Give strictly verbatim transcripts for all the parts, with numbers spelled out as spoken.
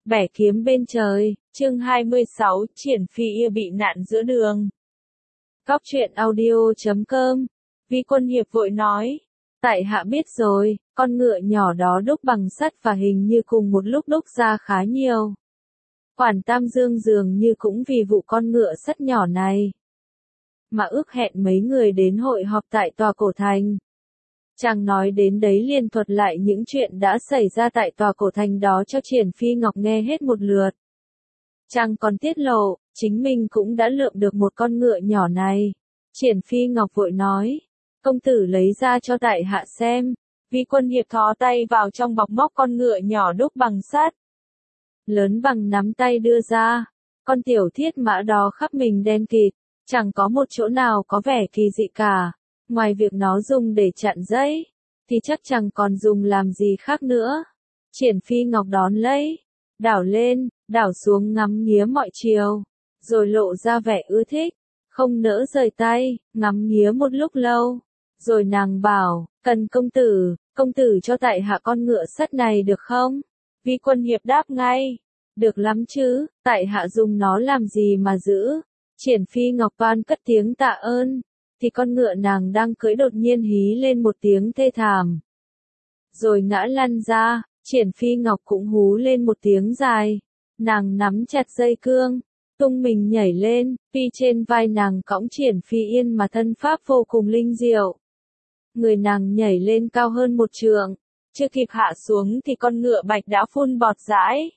Bẻ kiếm bên trời, chương hai mươi sáu, Triển Phi Ia bị nạn giữa đường. Góc truyện audio chấm com, Vi Quân Hiệp vội nói. Tại hạ biết rồi, con ngựa nhỏ đó đúc bằng sắt và hình như cùng một lúc đúc ra khá nhiều. Quản Tam Dương dường như cũng vì vụ con ngựa sắt nhỏ này mà ước hẹn mấy người đến hội họp tại tòa cổ thành. Chàng nói đến đấy liền thuật lại những chuyện đã xảy ra tại tòa cổ thành đó cho Triển Phi Ngọc nghe hết một lượt. Chàng còn tiết lộ, chính mình cũng đã lượm được một con ngựa nhỏ này. Triển Phi Ngọc vội nói, công tử lấy ra cho tại hạ xem. Vi Quân Hiệp thò tay vào trong bọc móc con ngựa nhỏ đúc bằng sắt, lớn bằng nắm tay đưa ra. Con tiểu thiết mã đó khắp mình đen kịt, chẳng có một chỗ nào có vẻ kỳ dị cả. Ngoài việc nó dùng để chặn dây, thì chắc chẳng còn dùng làm gì khác nữa. Triển Phi Ngọc đón lấy, đảo lên, đảo xuống ngắm nghía mọi chiều, rồi lộ ra vẻ ưa thích, không nỡ rời tay, ngắm nghía một lúc lâu. Rồi nàng bảo, cần công tử, công tử cho tại hạ con ngựa sắt này được không? Vi Quân Hiệp đáp ngay, được lắm chứ, tại hạ dùng nó làm gì mà giữ. Triển Phi Ngọc van cất tiếng tạ ơn. Thì con ngựa nàng đang cưỡi đột nhiên hí lên một tiếng thê thảm, rồi ngã lăn ra. Triển Phi Ngọc cũng hú lên một tiếng dài. Nàng nắm chặt dây cương, tung mình nhảy lên, phi trên vai nàng cõng Triển Phi Yên mà thân pháp vô cùng linh diệu. Người nàng nhảy lên cao hơn một trượng, chưa kịp hạ xuống thì con ngựa bạch đã phun bọt dãi,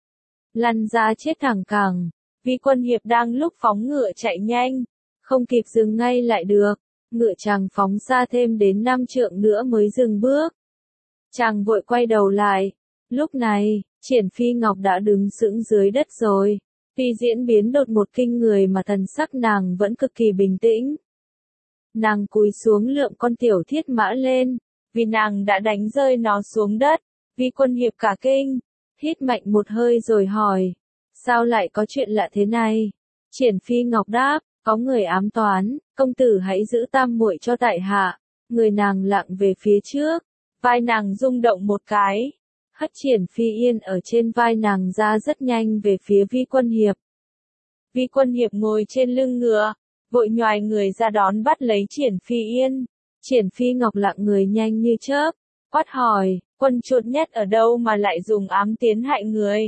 lăn ra chết thẳng cẳng. Vi Quân Hiệp đang lúc phóng ngựa chạy nhanh, không kịp dừng ngay lại được, ngựa chàng phóng ra thêm đến năm trượng nữa mới dừng bước. Chàng vội quay đầu lại, lúc này, Triển Phi Ngọc đã đứng sững dưới đất rồi. Phi diễn biến đột một kinh người mà thần sắc nàng vẫn cực kỳ bình tĩnh. Nàng cúi xuống lượm con tiểu thiết mã lên, vì nàng đã đánh rơi nó xuống đất. Vi Quân Hiệp cả kinh, hít mạnh một hơi rồi hỏi, sao lại có chuyện lạ thế này? Triển Phi Ngọc đáp, có người ám toán, công tử hãy giữ tam muội cho tại hạ. Người nàng lặng về phía trước, vai nàng rung động một cái, hất Triển Phi Yên ở trên vai nàng ra rất nhanh về phía Vi Quân Hiệp. Vi Quân Hiệp ngồi trên lưng ngựa, vội nhoài người ra đón bắt lấy Triển Phi Yên. Triển Phi Ngọc lặng người nhanh như chớp, quát hỏi, quân chột nhét ở đâu mà lại dùng ám tiến hại người?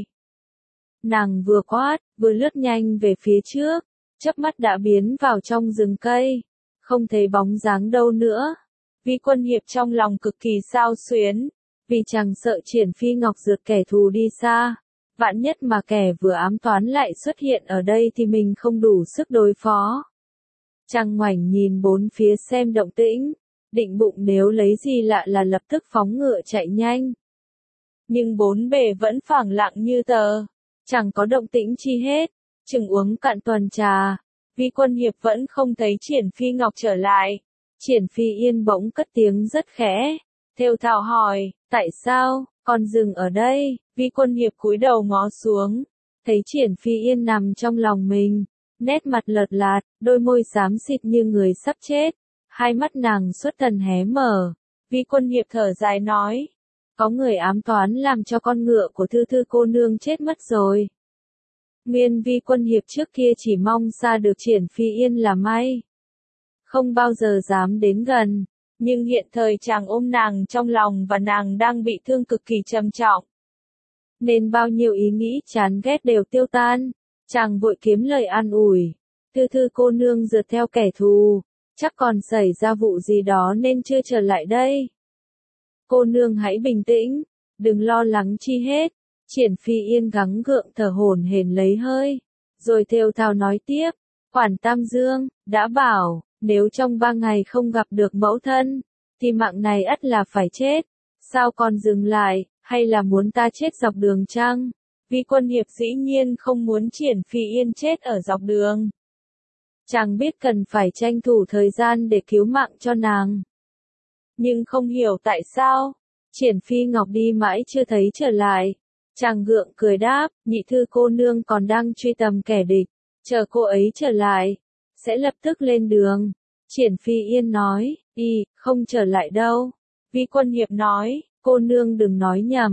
Nàng vừa quát, vừa lướt nhanh về phía trước, chớp mắt đã biến vào trong rừng cây, không thấy bóng dáng đâu nữa. Vi Quân Hiệp trong lòng cực kỳ xao xuyến, vì chàng sợ Triển Phi Ngọc rượt kẻ thù đi xa. Vạn nhất mà kẻ vừa ám toán lại xuất hiện ở đây thì mình không đủ sức đối phó. Chàng ngoảnh nhìn bốn phía xem động tĩnh, định bụng nếu lấy gì lạ là lập tức phóng ngựa chạy nhanh. Nhưng bốn bề vẫn phẳng lặng như tờ, chẳng có động tĩnh chi hết. Chừng uống cạn tuần trà, Vi Quân Hiệp vẫn không thấy Triển Phi Ngọc trở lại. Triển Phi Yên bỗng cất tiếng rất khẽ, thều thào hỏi, tại sao, con dừng ở đây? Vi Quân Hiệp cúi đầu ngó xuống, thấy Triển Phi Yên nằm trong lòng mình, nét mặt lợt lạt, đôi môi xám xịt như người sắp chết, hai mắt nàng xuất thần hé mở. Vi Quân Hiệp thở dài nói, có người ám toán làm cho con ngựa của Thư Thư cô nương chết mất rồi. Nguyên Vi Quân Hiệp trước kia chỉ mong xa được Triển Phi Yên là may, không bao giờ dám đến gần, nhưng hiện thời chàng ôm nàng trong lòng và nàng đang bị thương cực kỳ trầm trọng, nên bao nhiêu ý nghĩ chán ghét đều tiêu tan. Chàng vội kiếm lời an ủi, Thư Thư cô nương rượt theo kẻ thù, chắc còn xảy ra vụ gì đó nên chưa trở lại đây. Cô nương hãy bình tĩnh, đừng lo lắng chi hết. Triển Phi Yên gắng gượng thở hổn hển lấy hơi, rồi thều thào nói tiếp, Quản Tam Dương đã bảo, nếu trong ba ngày không gặp được mẫu thân, thì mạng này ắt là phải chết. Sao còn dừng lại, hay là muốn ta chết dọc đường chăng? Vi Quân Hiệp dĩ nhiên không muốn Triển Phi Yên chết ở dọc đường. Chàng biết cần phải tranh thủ thời gian để cứu mạng cho nàng, nhưng không hiểu tại sao Triển Phi Ngọc đi mãi chưa thấy trở lại. Chàng gượng cười đáp, nhị thư cô nương còn đang truy tầm kẻ địch, chờ cô ấy trở lại, sẽ lập tức lên đường. Triển Phi Yên nói, y, không trở lại đâu. Vi Quân Hiệp nói, cô nương đừng nói nhầm,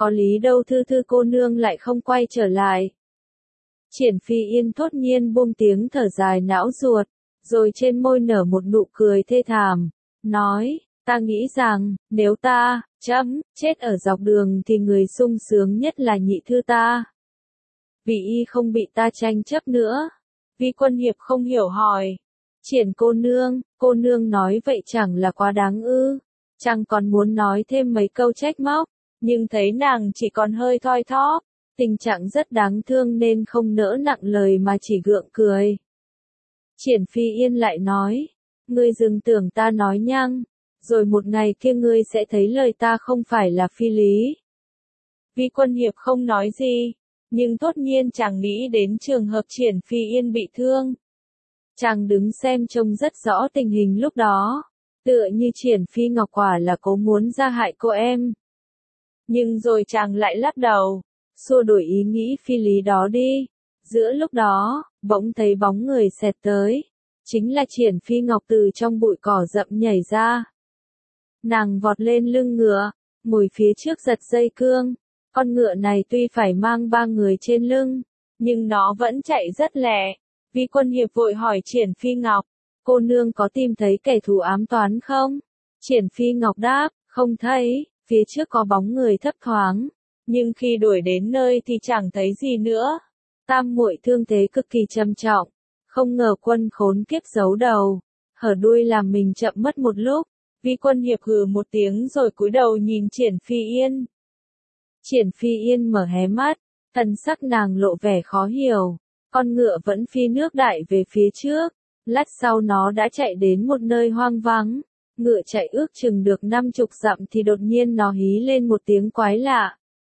có lý đâu Thư Thư cô nương lại không quay trở lại. Triển Phi Yên thốt nhiên buông tiếng thở dài não ruột, rồi trên môi nở một nụ cười thê thảm, nói, ta nghĩ rằng, nếu ta, chấm, chết ở dọc đường thì người sung sướng nhất là nhị thư ta. Vì y không bị ta tranh chấp nữa. Vi Quân Hiệp không hiểu hỏi. Triển cô nương, cô nương nói vậy chẳng là quá đáng ư. Chàng còn muốn nói thêm mấy câu trách móc, nhưng thấy nàng chỉ còn hơi thoi thóp, tình trạng rất đáng thương nên không nỡ nặng lời mà chỉ gượng cười. Triển Phi Yên lại nói, ngươi đừng tưởng ta nói nhăng, rồi một ngày kia ngươi sẽ thấy lời ta không phải là phi lý. Vi Quân Hiệp không nói gì, nhưng thốt nhiên chàng nghĩ đến trường hợp Triển Phi Yên bị thương. Chàng đứng xem trông rất rõ tình hình lúc đó, tựa như Triển Phi Ngọc quả là cố muốn ra hại cô em. Nhưng rồi chàng lại lắc đầu, xua đuổi ý nghĩ phi lý đó đi. Giữa lúc đó, bỗng thấy bóng người xẹt tới, chính là Triển Phi Ngọc từ trong bụi cỏ rậm nhảy ra. Nàng vọt lên lưng ngựa, ngồi phía trước giật dây cương. Con ngựa này tuy phải mang ba người trên lưng, nhưng nó vẫn chạy rất lẹ. Vi Quân Hiệp vội hỏi Triển Phi Ngọc, cô nương có tìm thấy kẻ thù ám toán không? Triển Phi Ngọc đáp, không thấy, phía trước có bóng người thấp thoáng, nhưng khi đuổi đến nơi thì chẳng thấy gì nữa. Tam muội thương thế cực kỳ trầm trọng, không ngờ quân khốn kiếp giấu đầu, hở đuôi làm mình chậm mất một lúc. Vi Quân Hiệp hừ một tiếng rồi cúi đầu nhìn Triển Phi Yên. Triển Phi Yên mở hé mắt, thần sắc nàng lộ vẻ khó hiểu, con ngựa vẫn phi nước đại về phía trước, lát sau nó đã chạy đến một nơi hoang vắng, ngựa chạy ước chừng được năm chục dặm thì đột nhiên nó hí lên một tiếng quái lạ.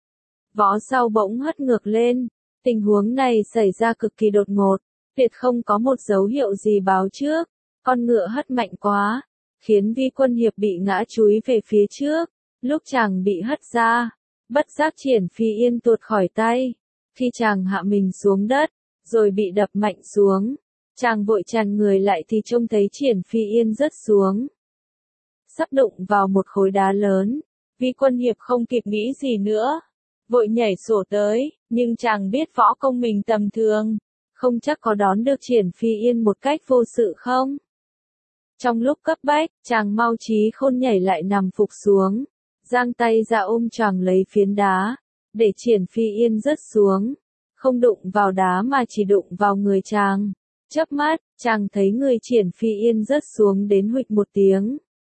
Vó sau bỗng hất ngược lên, tình huống này xảy ra cực kỳ đột ngột, tuyệt không có một dấu hiệu gì báo trước, con ngựa hất mạnh quá, khiến Vi Quân Hiệp bị ngã chúi về phía trước, lúc chàng bị hất ra. Bất giác Triển Phi Yên tuột khỏi tay, khi chàng hạ mình xuống đất, rồi bị đập mạnh xuống, chàng vội tràn người lại thì trông thấy Triển Phi Yên rớt xuống. Sắp đụng vào một khối đá lớn, Vi Quân Hiệp không kịp nghĩ gì nữa, vội nhảy sổ tới, nhưng chàng biết võ công mình tầm thường, không chắc có đón được Triển Phi Yên một cách vô sự không. Trong lúc cấp bách, chàng mau trí khôn nhảy lại nằm phục xuống. Giang tay ra ôm choàng lấy phiến đá, để Triển Phi Yên rớt xuống, không đụng vào đá mà chỉ đụng vào người chàng. Chớp mắt, chàng thấy người Triển Phi Yên rớt xuống đến huỵch một tiếng.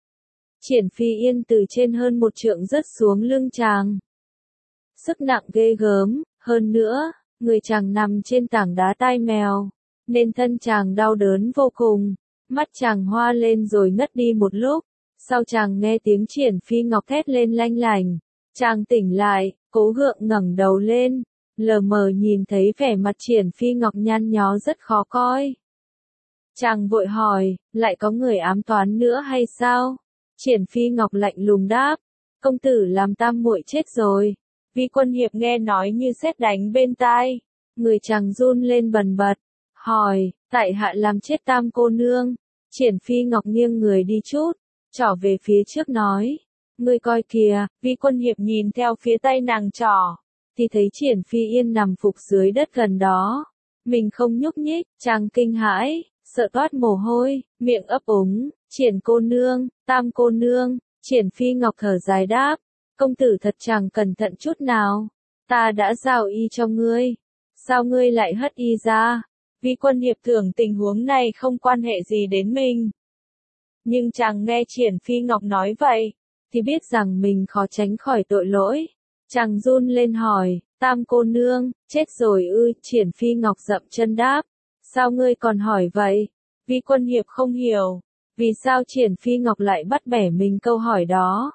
Triển Phi Yên từ trên hơn một trượng rớt xuống lưng chàng. Sức nặng ghê gớm, hơn nữa, người chàng nằm trên tảng đá tai mèo, nên thân chàng đau đớn vô cùng, mắt chàng hoa lên rồi ngất đi một lúc. Sau chàng nghe tiếng Triển Phi Ngọc thét lên lanh lành, chàng tỉnh lại, cố gượng ngẩng đầu lên, lờ mờ nhìn thấy vẻ mặt Triển Phi Ngọc nhăn nhó rất khó coi. Chàng vội hỏi, lại có người ám toán nữa hay sao? Triển Phi Ngọc lạnh lùng đáp, công tử làm tam muội chết rồi. Vi Quân Hiệp nghe nói như sét đánh bên tai, người chàng run lên bần bật, hỏi, tại hạ làm chết tam cô nương. Triển Phi Ngọc nghiêng người đi chút, trỏ về phía trước nói, ngươi coi kìa. Vi Quân Hiệp nhìn theo phía tay nàng trỏ, thì thấy Triển Phi Yên nằm phục dưới đất gần đó, mình không nhúc nhích, chàng kinh hãi, sợ toát mồ hôi, miệng ấp úng, Triển cô nương, tam cô nương. Triển Phi Ngọc thở dài đáp, công tử thật chẳng cẩn thận chút nào, ta đã giao y cho ngươi, sao ngươi lại hất y ra? Vi Quân Hiệp tưởng tình huống này không quan hệ gì đến mình. Nhưng chàng nghe Triển Phi Ngọc nói vậy, thì biết rằng mình khó tránh khỏi tội lỗi. Chàng run lên hỏi, tam cô nương, chết rồi ư? Triển Phi Ngọc dậm chân đáp, sao ngươi còn hỏi vậy? Vi Quân Hiệp không hiểu, vì sao Triển Phi Ngọc lại bắt bẻ mình câu hỏi đó.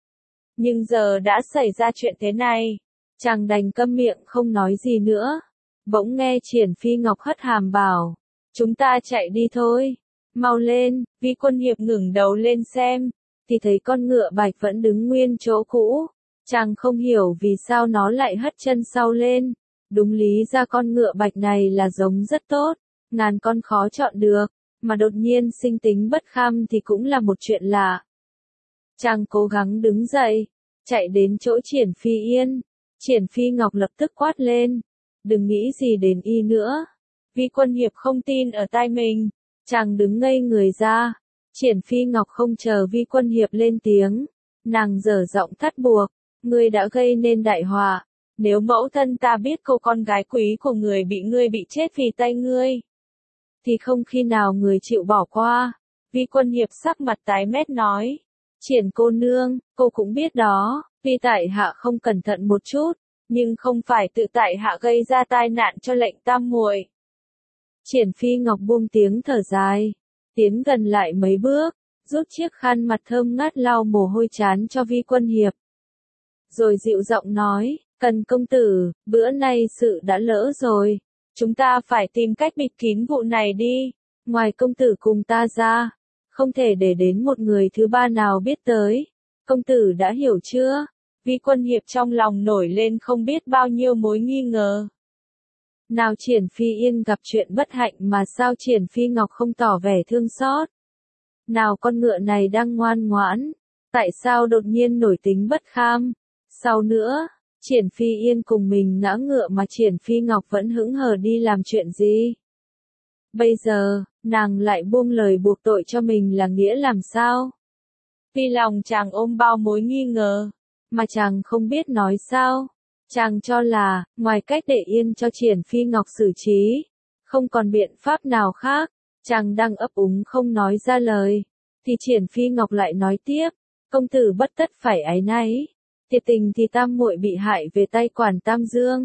Nhưng giờ đã xảy ra chuyện thế này, chàng đành câm miệng không nói gì nữa. Bỗng nghe Triển Phi Ngọc hất hàm bảo, chúng ta chạy đi thôi, mau lên. Vi Quân Hiệp ngẩng đầu lên xem, thì thấy con ngựa bạch vẫn đứng nguyên chỗ cũ. Chàng không hiểu vì sao nó lại hất chân sau lên. Đúng lý ra con ngựa bạch này là giống rất tốt, ngàn con khó chọn được, mà đột nhiên sinh tính bất kham thì cũng là một chuyện lạ. Chàng cố gắng đứng dậy, chạy đến chỗ Triển Phi Yên. Triển Phi Ngọc lập tức quát lên, đừng nghĩ gì đến y nữa. Vi Quân Hiệp không tin ở tai mình, chàng đứng ngây người ra. Triển Phi Ngọc không chờ Vi Quân Hiệp lên tiếng, nàng dở giọng thắt buộc, ngươi đã gây nên đại họa, nếu mẫu thân ta biết cô con gái quý của người bị ngươi bị chết vì tay ngươi, thì không khi nào người chịu bỏ qua. Vi Quân Hiệp sắc mặt tái mét nói, Triển cô nương, cô cũng biết đó, vì tại hạ không cẩn thận một chút, nhưng không phải tự tại hạ gây ra tai nạn cho lệnh tam muội. Triển Phi Ngọc buông tiếng thở dài, tiến gần lại mấy bước, rút chiếc khăn mặt thơm ngát lau mồ hôi trán cho Vi Quân Hiệp. Rồi dịu giọng nói, Cần công tử, bữa nay sự đã lỡ rồi, chúng ta phải tìm cách bịt kín vụ này đi, ngoài công tử cùng ta ra, không thể để đến một người thứ ba nào biết tới. Công tử đã hiểu chưa? Vi Quân Hiệp trong lòng nổi lên không biết bao nhiêu mối nghi ngờ. Nào Triển Phi Yên gặp chuyện bất hạnh mà sao Triển Phi Ngọc không tỏ vẻ thương xót? Nào con ngựa này đang ngoan ngoãn, tại sao đột nhiên nổi tính bất kham? Sau nữa, Triển Phi Yên cùng mình ngã ngựa mà Triển Phi Ngọc vẫn hững hờ đi làm chuyện gì? Bây giờ, nàng lại buông lời buộc tội cho mình là nghĩa làm sao? Vì lòng chàng ôm bao mối nghi ngờ, mà chàng không biết nói sao. Chàng cho là, ngoài cách để yên cho Triển Phi Ngọc xử trí, không còn biện pháp nào khác. Chàng đang ấp úng không nói ra lời, thì Triển Phi Ngọc lại nói tiếp, công tử bất tất phải áy náy, thiệt tình thì tam muội bị hại về tay quản Tam Dương.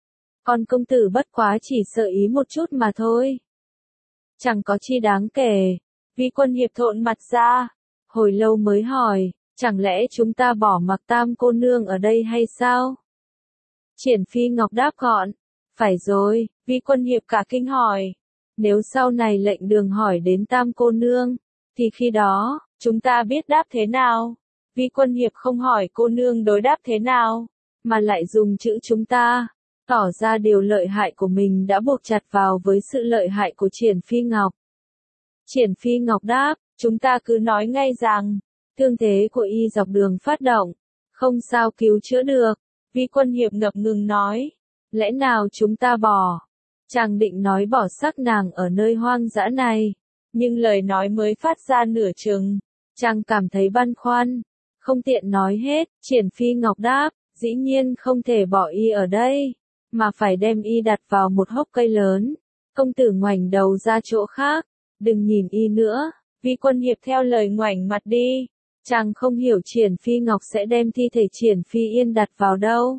Còn công tử bất quá chỉ sợ ý một chút mà thôi. Chẳng có chi đáng kể. Vi Quân Hiệp thộn mặt ra, hồi lâu mới hỏi, chẳng lẽ chúng ta bỏ mặc Tam cô nương ở đây hay sao? Triển Phi Ngọc đáp gọn, phải rồi. Vi Quân Hiệp cả kinh hỏi, nếu sau này lệnh đường hỏi đến Tam cô nương, thì khi đó, chúng ta biết đáp thế nào? Vi Quân Hiệp không hỏi cô nương đối đáp thế nào, mà lại dùng chữ chúng ta, tỏ ra điều lợi hại của mình đã buộc chặt vào với sự lợi hại của Triển Phi Ngọc. Triển Phi Ngọc đáp, chúng ta cứ nói ngay rằng, thương thế của y dọc đường phát động, không sao cứu chữa được. Vi Quân Hiệp ngập ngừng nói, lẽ nào chúng ta bỏ? Chàng định nói bỏ xác nàng ở nơi hoang dã này, nhưng lời nói mới phát ra nửa chừng, chàng cảm thấy băn khoăn, không tiện nói hết. Triển Phi Ngọc đáp, dĩ nhiên không thể bỏ y ở đây, mà phải đem y đặt vào một hốc cây lớn. Công tử ngoảnh đầu ra chỗ khác, đừng nhìn y nữa. Vi Quân Hiệp theo lời ngoảnh mặt đi. Chàng không hiểu Triển Phi Ngọc sẽ đem thi thể Triển Phi Yên đặt vào đâu.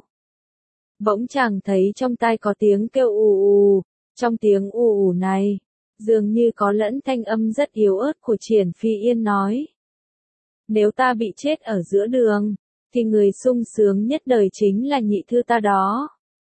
Bỗng chàng thấy trong tai có tiếng kêu ù ù, trong tiếng ù ù này, dường như có lẫn thanh âm rất yếu ớt của Triển Phi Yên nói. Nếu ta bị chết ở giữa đường, thì người sung sướng nhất đời chính là nhị thư ta đó.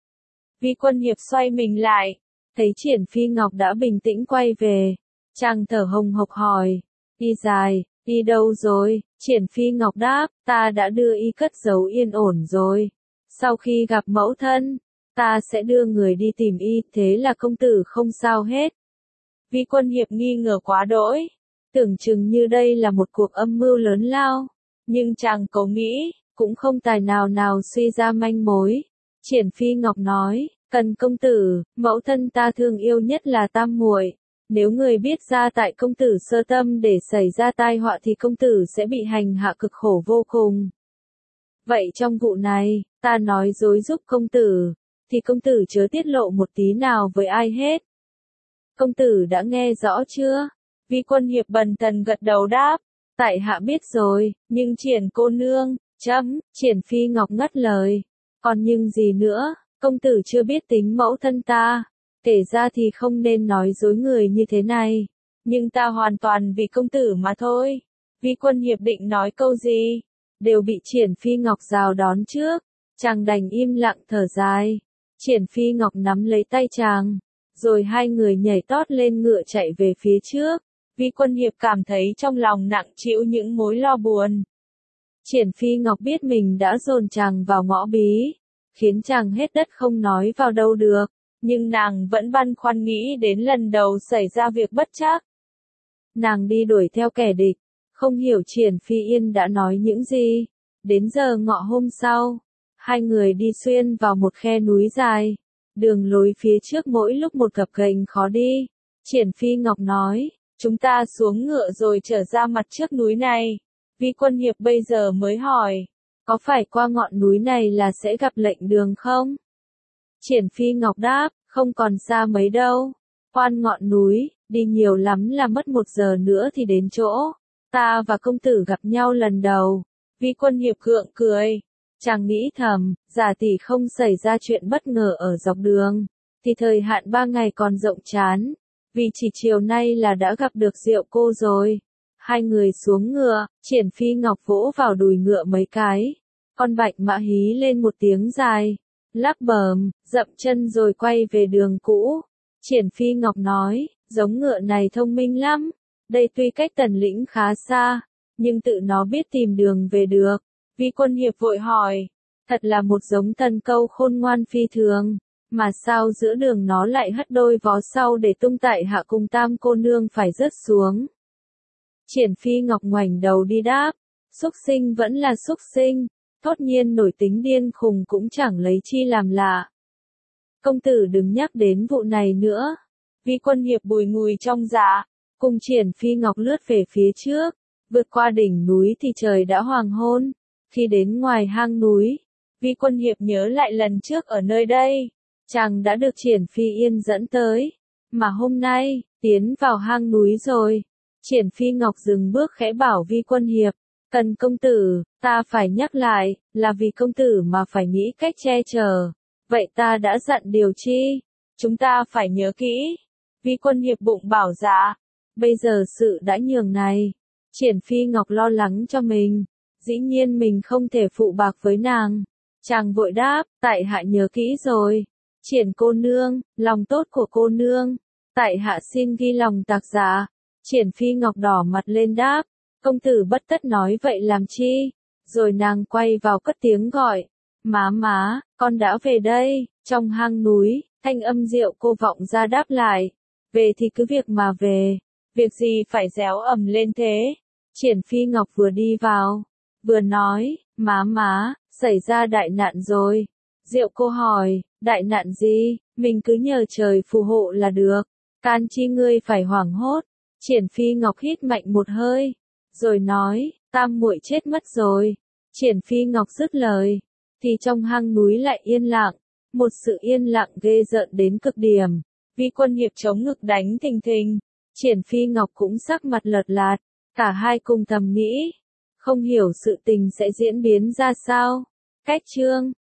Vi Quân Hiệp xoay mình lại, thấy Triển Phi Ngọc đã bình tĩnh quay về, chàng thở hồng hộc hỏi, y dài, y đâu rồi? Triển Phi Ngọc đáp, ta đã đưa y cất giấu yên ổn rồi. Sau khi gặp mẫu thân, ta sẽ đưa người đi tìm y, thế là công tử không sao hết. Vi Quân Hiệp nghi ngờ quá đỗi, tưởng chừng như đây là một cuộc âm mưu lớn lao, nhưng chàng cố nghĩ, cũng không tài nào nào suy ra manh mối. Triển Phi Ngọc nói, Cần công tử, mẫu thân ta thương yêu nhất là tam muội. Nếu người biết ra tại công tử sơ tâm để xảy ra tai họa thì công tử sẽ bị hành hạ cực khổ vô cùng. Vậy trong vụ này, ta nói dối giúp công tử, thì công tử chớ tiết lộ một tí nào với ai hết. Công tử đã nghe rõ chưa? Vi Quân Hiệp bần thần gật đầu đáp, tại hạ biết rồi, nhưng Triển cô nương, chấm, Triển Phi Ngọc ngắt lời. Còn nhưng gì nữa, công tử chưa biết tính mẫu thân ta. Kể ra thì không nên nói dối người như thế này, nhưng ta hoàn toàn vì công tử mà thôi. Vi Quân Hiệp định nói câu gì, đều bị Triển Phi Ngọc rào đón trước, chàng đành im lặng thở dài. Triển Phi Ngọc nắm lấy tay chàng, rồi hai người nhảy tót lên ngựa chạy về phía trước. Vi Quân Hiệp cảm thấy trong lòng nặng trĩu những mối lo buồn. Triển Phi Ngọc biết mình đã dồn chàng vào ngõ bí, khiến chàng hết đất không nói vào đâu được. Nhưng nàng vẫn băn khoăn nghĩ đến lần đầu xảy ra việc bất trắc. Nàng đi đuổi theo kẻ địch, không hiểu Triển Phi Yên đã nói những gì. Đến giờ ngọ hôm sau, hai người đi xuyên vào một khe núi dài. Đường lối phía trước mỗi lúc một gập ghềnh khó đi. Triển Phi Ngọc nói, chúng ta xuống ngựa rồi trở ra mặt trước núi này. Vi Quân Hiệp bây giờ mới hỏi, có phải qua ngọn núi này là sẽ gặp lệnh đường không? Triển Phi Ngọc đáp, không còn xa mấy đâu. Khoan ngọn núi, đi nhiều lắm là mất một giờ nữa thì đến chỗ. Ta và công tử gặp nhau lần đầu. Vi Quân Hiệp gượng cười. Chàng nghĩ thầm, giả tỷ không xảy ra chuyện bất ngờ ở dọc đường, thì thời hạn ba ngày còn rộng chán. Vì chỉ chiều nay là đã gặp được Diệu cô rồi. Hai người xuống ngựa, Triển Phi Ngọc vỗ vào đùi ngựa mấy cái. Con bạch mã hí lên một tiếng dài, lắp bờm, dậm chân rồi quay về đường cũ. Triển Phi Ngọc nói, giống ngựa này thông minh lắm. Đây tuy cách Tần Lĩnh khá xa, nhưng tự nó biết tìm đường về được. Vi Quân Hiệp vội hỏi, thật là một giống tần câu khôn ngoan phi thường, mà sao giữa đường nó lại hất đôi vó sau để tung tại hạ cùng tam cô nương phải rớt xuống. Triển Phi Ngọc ngoảnh đầu đi đáp, xúc sinh vẫn là xúc sinh, thốt nhiên nổi tính điên khùng cũng chẳng lấy chi làm lạ. Công tử đừng nhắc đến vụ này nữa. Vi Quân Hiệp bùi ngùi trong dạ, cùng Triển Phi Ngọc lướt về phía trước, vượt qua đỉnh núi thì trời đã hoàng hôn. Khi đến ngoài hang núi, Vi Quân Hiệp nhớ lại lần trước ở nơi đây, chàng đã được Triển Phi Yên dẫn tới, mà hôm nay, tiến vào hang núi rồi. Triển Phi Ngọc dừng bước khẽ bảo Vi Quân Hiệp, Tần công tử, ta phải nhắc lại, là vì công tử mà phải nghĩ cách che chở. Vậy ta đã dặn điều chi? Chúng ta phải nhớ kỹ. Vi Quân Hiệp bụng bảo dạ, bây giờ sự đã nhường này. Triển Phi Ngọc lo lắng cho mình. Dĩ nhiên mình không thể phụ bạc với nàng. Chàng vội đáp, tại hạ nhớ kỹ rồi. Triển cô nương, lòng tốt của cô nương. Tại hạ xin ghi lòng tạc dạ. Triển Phi Ngọc đỏ mặt lên đáp, công tử bất tất nói vậy làm chi. Rồi nàng quay vào cất tiếng gọi, má má, con đã về đây. Trong hang núi, thanh âm Diệu cô vọng ra đáp lại, về thì cứ việc mà về, việc gì phải réo ầm lên thế. Triển Phi Ngọc vừa đi vào, vừa nói, má má, xảy ra đại nạn rồi. Diệu cô hỏi, đại nạn gì, mình cứ nhờ trời phù hộ là được, can chi ngươi phải hoảng hốt. Triển Phi Ngọc hít mạnh một hơi, rồi nói, tam muội chết mất rồi. Triển Phi Ngọc dứt lời, thì trong hang núi lại yên lặng, một sự yên lặng ghê rợn đến cực điểm. Vi Quân Hiệp chống ngực đánh thình thình, Triển Phi Ngọc cũng sắc mặt lợt lạt, cả hai cùng thầm nghĩ, không hiểu sự tình sẽ diễn biến ra sao. Cách chương